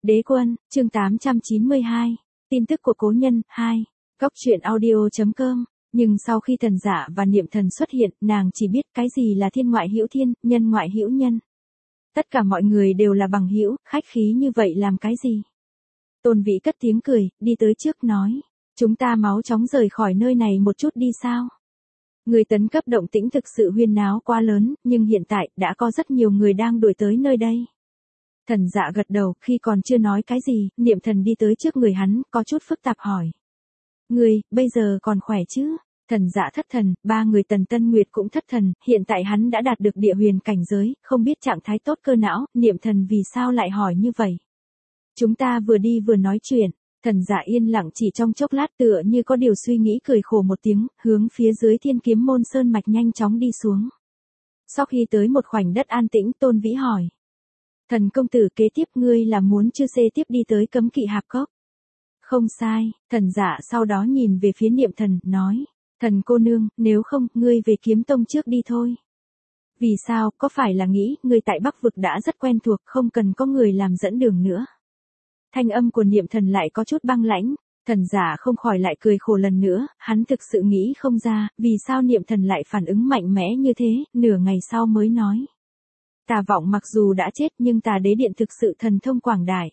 Đế quân, chương 892. Tin tức của cố nhân, 2. Góc truyện audio.com. Nhưng sau khi Thần Dạ và Niệm Thần xuất hiện, nàng chỉ biết cái gì là thiên ngoại hữu thiên, nhân ngoại hữu nhân. Tất cả mọi người đều là bằng hữu, khách khí như vậy làm cái gì? Tôn Vĩ cất tiếng cười, đi tới trước nói. Chúng ta máu chóng rời khỏi nơi này một chút đi sao? Người tấn cấp động tĩnh thực sự huyên náo quá lớn, nhưng hiện tại đã có rất nhiều người đang đuổi tới nơi đây. Thần Dạ gật đầu, khi còn chưa nói cái gì, Niệm Thần đi tới trước người hắn, có chút phức tạp hỏi. Ngươi, bây giờ còn khỏe chứ? Thần Dạ thất thần, ba người Tần Tân Nguyệt cũng thất thần, hiện tại hắn đã đạt được địa huyền cảnh giới, không biết trạng thái tốt cơ não, Niệm Thần vì sao lại hỏi như vậy? Chúng ta vừa đi vừa nói chuyện. Thần Dạ yên lặng chỉ trong chốc lát tựa như có điều suy nghĩ, cười khổ một tiếng, hướng phía dưới Thiên Kiếm Môn sơn mạch nhanh chóng đi xuống. Sau khi tới một khoảnh đất an tĩnh, Tôn Vĩ hỏi. Thần công tử, kế tiếp ngươi là muốn chưa xê tiếp đi tới Cấm Kỵ Hạp Cốc? Không sai, Thần Dạ sau đó nhìn về phía Niệm Thần, nói. Thần cô nương, nếu không, ngươi về Kiếm Tông trước đi thôi. Vì sao, có phải là nghĩ, ngươi tại Bắc Vực đã rất quen thuộc, không cần có người làm dẫn đường nữa? Thanh âm của Niệm Thần lại có chút băng lãnh, Thần Giả không khỏi lại cười khổ lần nữa, hắn thực sự nghĩ không ra, vì sao Niệm Thần lại phản ứng mạnh mẽ như thế, nửa ngày sau mới nói. Tà Vọng mặc dù đã chết nhưng Tà Đế Điện thực sự thần thông quảng đại.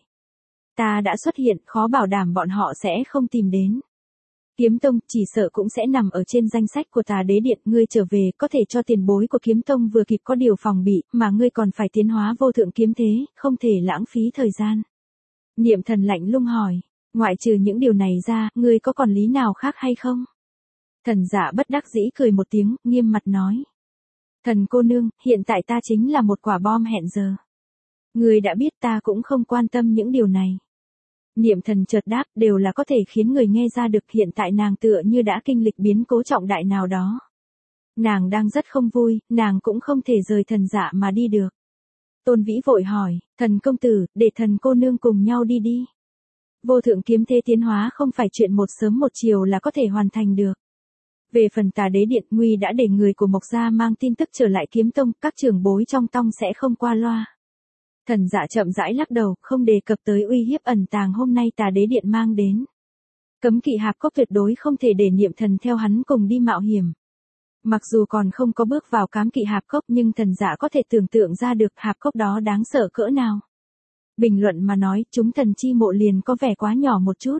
Ta đã xuất hiện, khó bảo đảm bọn họ sẽ không tìm đến. Kiếm Tông chỉ sợ cũng sẽ nằm ở trên danh sách của Tà Đế Điện, ngươi trở về có thể cho tiền bối của Kiếm Tông vừa kịp có điều phòng bị, mà ngươi còn phải tiến hóa vô thượng kiếm thế, không thể lãng phí thời gian. Niệm Thần lạnh lùng hỏi, ngoại trừ những điều này ra, ngươi có còn lý nào khác hay không? Thần Dạ bất đắc dĩ cười một tiếng, nghiêm mặt nói. Thần cô nương, hiện tại ta chính là một quả bom hẹn giờ. Ngươi đã biết ta cũng không quan tâm những điều này. Niệm Thần chợt đáp, đều là có thể khiến người nghe ra được, hiện tại nàng tựa như đã kinh lịch biến cố trọng đại nào đó. Nàng đang rất không vui, nàng cũng không thể rời Thần Dạ mà đi được. Tôn Vĩ vội hỏi, thần công tử, để thần cô nương cùng nhau đi đi. Vô thượng kiếm thế tiến hóa không phải chuyện một sớm một chiều là có thể hoàn thành được. Về phần Tà Đế Điện, Nguy đã để người của Mộc Gia mang tin tức trở lại Kiếm Tông, các trưởng bối trong tông sẽ không qua loa. Thần Dạ chậm rãi lắc đầu, không đề cập tới uy hiếp ẩn tàng hôm nay Tà Đế Điện mang đến. Cấm Kỵ Hạp Cốc tuyệt đối không thể để Niệm Thần theo hắn cùng đi mạo hiểm. Mặc dù còn không có bước vào Cấm Kỵ Hạp Cốc nhưng Thần Dạ có thể tưởng tượng ra được hạp cốc đó đáng sợ cỡ nào. Bình luận mà nói, chúng thần chi mộ liền có vẻ quá nhỏ một chút.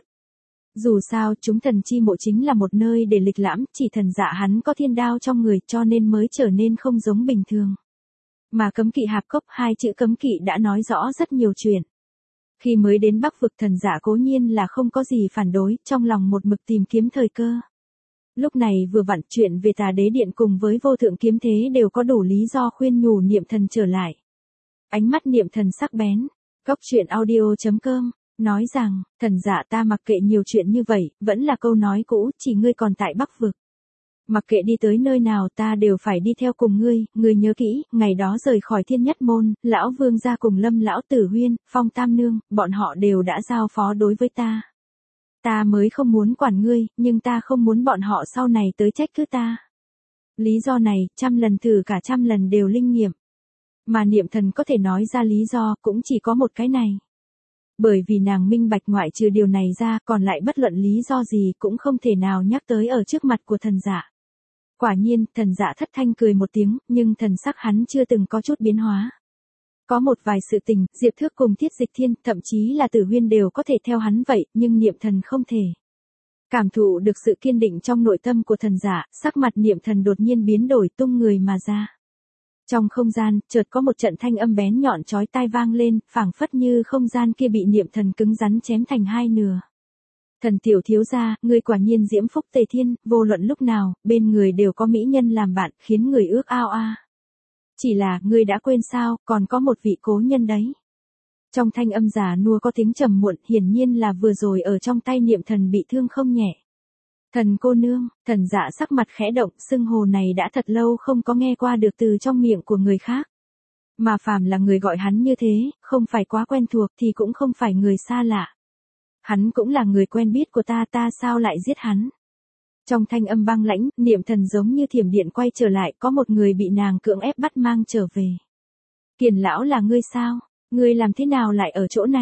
Dù sao, chúng thần chi mộ chính là một nơi để lịch lãm, chỉ Thần Dạ hắn có thiên đao trong người cho nên mới trở nên không giống bình thường. Mà Cấm Kỵ Hạp Cốc, hai chữ cấm kỵ đã nói rõ rất nhiều chuyện. Khi mới đến Bắc Vực, Thần Dạ cố nhiên là không có gì phản đối, trong lòng một mực tìm kiếm thời cơ. Lúc này vừa vặn chuyện về Tà Đế Điện cùng với vô thượng kiếm thế đều có đủ lý do khuyên nhủ Niệm Thần trở lại. Ánh mắt Niệm Thần sắc bén, góc truyện audio.com, nói rằng, Thần Dạ ta mặc kệ nhiều chuyện như vậy, vẫn là câu nói cũ, chỉ ngươi còn tại Bắc Vực. Mặc kệ đi tới nơi nào ta đều phải đi theo cùng ngươi nhớ kỹ, ngày đó rời khỏi Thiên Nhất Môn, Lão Vương gia cùng Lâm Lão Tử Huyên, Phong Tam Nương, bọn họ đều đã giao phó đối với ta. Ta mới không muốn quản ngươi, nhưng ta không muốn bọn họ sau này tới trách cứ ta. Lý do này, 100 lần thử cả 100 lần đều linh nghiệm. Mà Niệm Thần có thể nói ra lý do cũng chỉ có một cái này. Bởi vì nàng minh bạch ngoại trừ điều này ra, còn lại bất luận lý do gì cũng không thể nào nhắc tới ở trước mặt của Thần Dạ. Quả nhiên, Thần Dạ thất thanh cười một tiếng, nhưng thần sắc hắn chưa từng có chút biến hóa. Có một vài sự tình, Diệp Thước cùng Thiết Dịch Thiên, thậm chí là Tử Huyên đều có thể theo hắn vậy, nhưng Niệm Thần không thể. Cảm thụ được sự kiên định trong nội tâm của Thần Dạ, sắc mặt Niệm Thần đột nhiên biến đổi, tung người mà ra. Trong không gian, chợt có một trận thanh âm bén nhọn chói tai vang lên, phảng phất như không gian kia bị Niệm Thần cứng rắn chém thành hai nửa. Thần tiểu thiếu gia, ngươi quả nhiên diễm phúc tề thiên, vô luận lúc nào, bên người đều có mỹ nhân làm bạn, khiến người ước ao a. Chỉ là, ngươi đã quên sao, còn có một vị cố nhân đấy. Trong thanh âm già nua có tiếng trầm muộn, hiển nhiên là vừa rồi ở trong tay Niệm Thần bị thương không nhẹ. Thần cô nương, Thần Dạ sắc mặt khẽ động, xưng hô này đã thật lâu không có nghe qua được từ trong miệng của người khác. Mà phàm là người gọi hắn như thế, không phải quá quen thuộc thì cũng không phải người xa lạ. Hắn cũng là người quen biết của ta sao lại giết hắn. Trong thanh âm băng lãnh, Niệm Thần giống như thiểm điện quay trở lại, có một người bị nàng cưỡng ép bắt mang trở về. Kiền lão là ngươi sao? Ngươi làm thế nào lại ở chỗ này?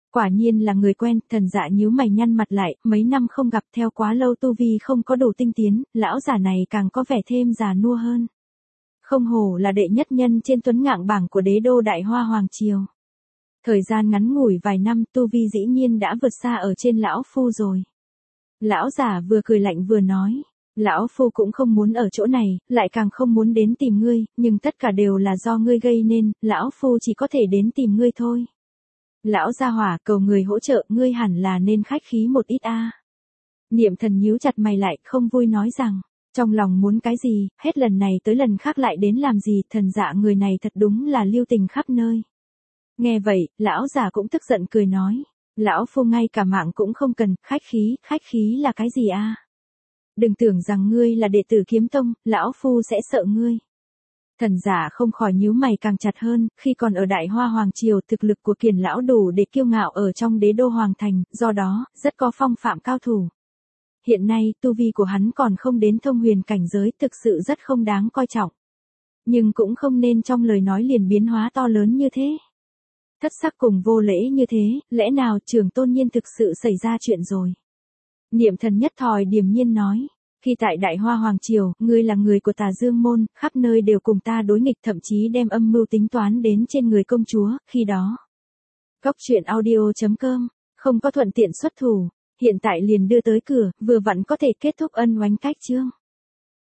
Quả nhiên là người quen, Thần Dạ nhíu mày nhăn mặt lại, mấy năm không gặp theo quá lâu tu vi không có đủ tinh tiến, lão giả này càng có vẻ thêm già nua hơn. Không hổ là đệ nhất nhân trên tuấn ngạng bảng của đế đô Đại Hoa Hoàng Triều. Thời gian ngắn ngủi vài năm tu vi dĩ nhiên đã vượt xa ở trên lão phu rồi. Lão giả vừa cười lạnh vừa nói, lão phu cũng không muốn ở chỗ này, lại càng không muốn đến tìm ngươi, nhưng tất cả đều là do ngươi gây nên, lão phu chỉ có thể đến tìm ngươi thôi. Lão gia hỏa cầu người hỗ trợ, ngươi hẳn là nên khách khí một ít a. Niệm Thần nhíu chặt mày lại, không vui nói rằng, trong lòng muốn cái gì, hết lần này tới lần khác lại đến làm gì, Thần Dạ người này thật đúng là lưu tình khắp nơi. Nghe vậy, lão già cũng tức giận cười nói, lão phu ngay cả mạng cũng không cần, khách khí là cái gì a? Đừng tưởng rằng ngươi là đệ tử Kiếm Tông, lão phu sẽ sợ ngươi. Thần Giả không khỏi nhíu mày càng chặt hơn, khi còn ở Đại Hoa Hoàng Triều thực lực của Kiền lão đủ để kiêu ngạo ở trong đế đô Hoàng Thành, do đó, rất có phong phạm cao thủ. Hiện nay, tu vi của hắn còn không đến thông huyền cảnh giới, thực sự rất không đáng coi trọng. Nhưng cũng không nên trong lời nói liền biến hóa to lớn như thế. Thất sắc cùng vô lễ như thế, lẽ nào Trường Tôn Nhiên thực sự xảy ra chuyện rồi? Niệm Thần nhất thòi điềm nhiên nói, khi tại Đại Hoa Hoàng Triều, ngươi là người của Tà Dương Môn, khắp nơi đều cùng ta đối nghịch, thậm chí đem âm mưu tính toán đến trên người công chúa, khi đó. Cóc truyện audio.com, không có thuận tiện xuất thủ, hiện tại liền đưa tới cửa, vừa vặn có thể kết thúc ân oánh cách chương.